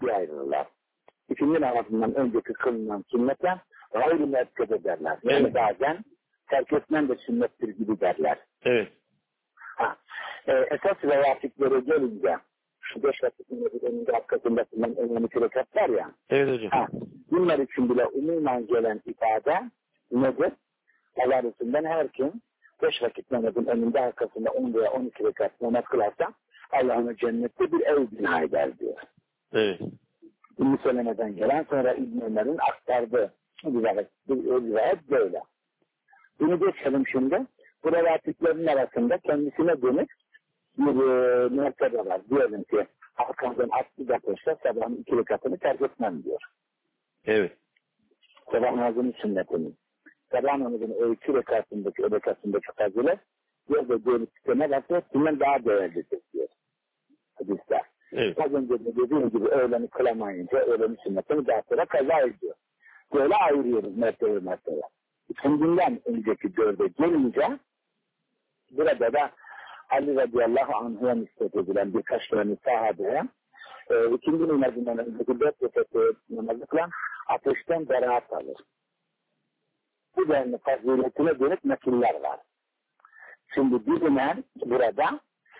ikiye ayrılırlar. İkinci namazından önceki kılınan sünnete gayri müekked ederler. Yani Evet. bazen terk etmen de sünnettir gibi derler. Evet. Esas revatiplere gelince şu 5 vakitinde bir önünde arkasında kılınan önemli rekat var ya. Evet hocam. Bunlar için bile umumen gelen ifade nedir? Allah Resulü'nden her kim 5 vakit namazın önünde arkasında 10 veya 12 rekat namaz kılarsa Allah'ın cennette bir ev bina eder diyor. Evet. Ümmü Seleme'den gelen sonra İbn Ömer'in aktardığı rivayet böyle. Bunu geçelim şimdi. Bu rivayetlerin arasında kendisine dönük bir mertebe var. Diyelim ki arkamdan atlı da koşsa sabahın 2 rekatını terk etmem diyor. Evet. Sabah namazının sünnetini. Sabah namazının o 2 rekatındaki fazilet diyor da diyor sisteme bakıyor. Bundan daha değerlidir diyor. Hadisler. Evet. Az önce de dediğim gibi öğleni kılamayınca öğleni sünnetini daha sonra kaza ediyor. Böyle ayırıyoruz mertebe. İkindinden önceki 4'e gelince burada da Ali radıyallahu anh'a nispet edilen birkaç tane sahabeye ikindi namazından önceki 4 rekat namazı kılan ateşten beraat alır. Bu denli faziletine dönük nakiller var. Şimdi bilinen burada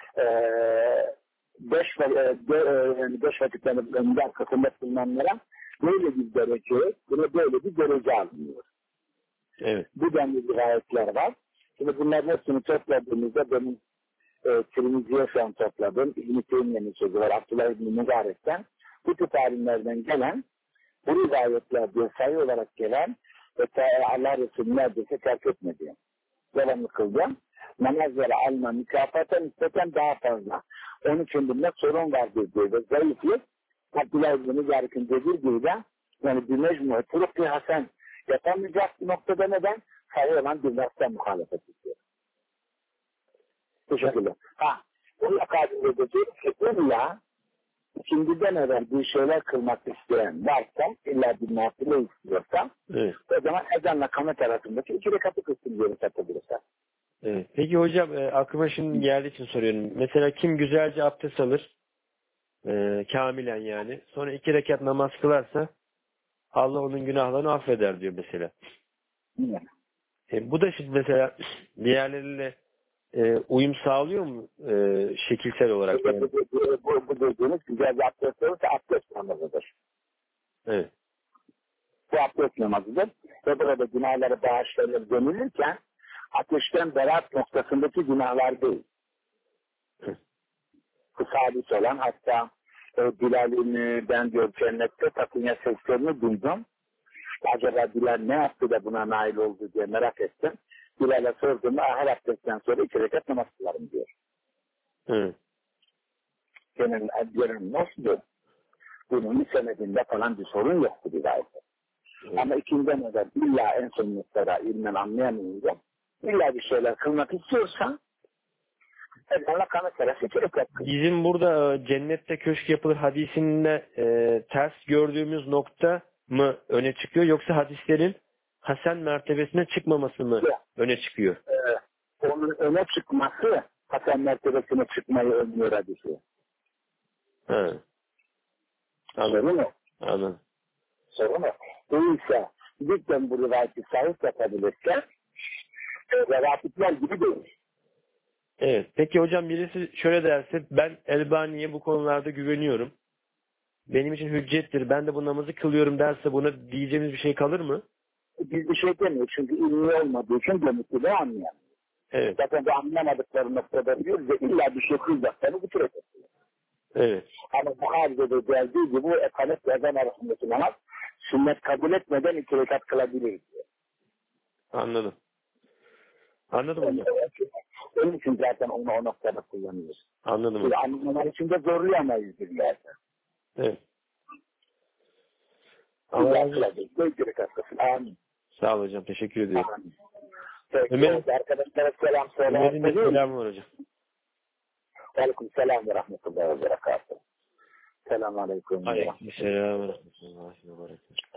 5 vakitlerin önünde arkasında bulunanlara böyle bir derece alınıyor. Evet. Bu denli rivayetler var. Şimdi bunların hepsini topladığımızda benim Tirmizi'ye şu an topladım. İbn-i Teymiye'nin sözü var. Abdullah İbn-i Mübarek'ten. Bu tip alimlerden gelen bu rivayetler diye sayı olarak gelen ve Allah Resulü neredeyse terk etmedi. Devamlı kıldım. Namazları alma mükafata nispeten daha fazla. Onun için bunda sorun vardır diyor. Ve zayıflık Abdullah İbn-i Mübarek'in dediği gibi de yani bir mecmu turuq-i hasen yapamayacak bir noktada neden? Sayı olan bir lafta muhalefet ediyor. Teşekkürler. Bununla kadim edeceğiz ki illa ikindiden evvel bir şeyler kılmak isteyen varsa, illa bir nafile istiyorsa, Evet. o zaman ezanla kamet arasındaki 2 rekatı kılsın diye satabilirse. Evet. Peki hocam aklıma şimdi geldiği için soruyorum. Mesela kim güzelce abdest alır, kamilen yani, sonra 2 rekat namaz kılarsa Allah onun günahlarını affeder diyor mesela. Bu da şimdi mesela diğerleriyle uyum sağlıyor mu şekilsel olarak? Yani? Bu dediğiniz güzel bir abdest olursa abdest namazıdır. Evet. Bu abdest namazıdır. Ve burada günahları bağışlanır denilirken ateşten beraat noktasındaki günahlar değil. Sabit olan hatta Bilal'in ben diyor cennette takıya seslerini duydum. Acaba Bilal ne yaptı da buna nail oldu diye merak ettim. Bilal'e sorduğumda her abdestten sonra 2 rekat namaz kılarım diyor. Evet. Senin nasıl diyor? Bunun senedinde falan bir sorun yoktu bir ayette. Evet. Ama ikinden evvel illa en son noktada ilmen anlayamayınca illa bir şeyler kılmak istiyorsan Ezanla kamet arası 2 rekat kıl. Bizim burada cennette köşk yapılır hadisinde ters gördüğümüz nokta mı öne çıkıyor yoksa hadislerin hasen mertebesine çıkmaması mı öne çıkıyor? Onun öne çıkması hasen mertebesine çıkmayı önlüyor hadisi. Ha. Sorun o. Anladım. Sorun o. Değilse lütfen bu rivayeti sahip yapabilirse rivayetler gibi değil. Evet. Peki hocam birisi şöyle derse ben Elbani'ye bu konularda güveniyorum. Benim için hüccettir. Ben de bu namazı kılıyorum derse buna diyeceğimiz bir şey kalır mı? Biz bir şey demiyoruz çünkü ilmi olmadığı için demek de anlayamıyoruz. Evet. Zaten de anlamadıkları noktada diyoruz ve illa bir şey kılacaklarını bu ettiler. Evet. Ama bu halde de geldiği gibi bu ekamet ve ezan arasındaki namaz sünnet kabul etmeden 2 rekat kılabilir diyor. Anladım. Anladım hocam. Onun için zaten onu o noktada kullanıyoruz. Anladım Çünkü hocam. anlamalar için de zorlayamayız bir yerde. Evet. Allah razı olsun. Amin. Sağ ol hocam. Teşekkür ediyorum. Amin. Peki, Ömer'in arkadaşlara selam Ömer'in de söylemek selamı var hocam. Aleyküm selam ve rahmetullahi ve berekatuhu. Selamun aleyküm ve rahmetullahi. Aleyküm selam ve rahmetullahi ve berekatuhu.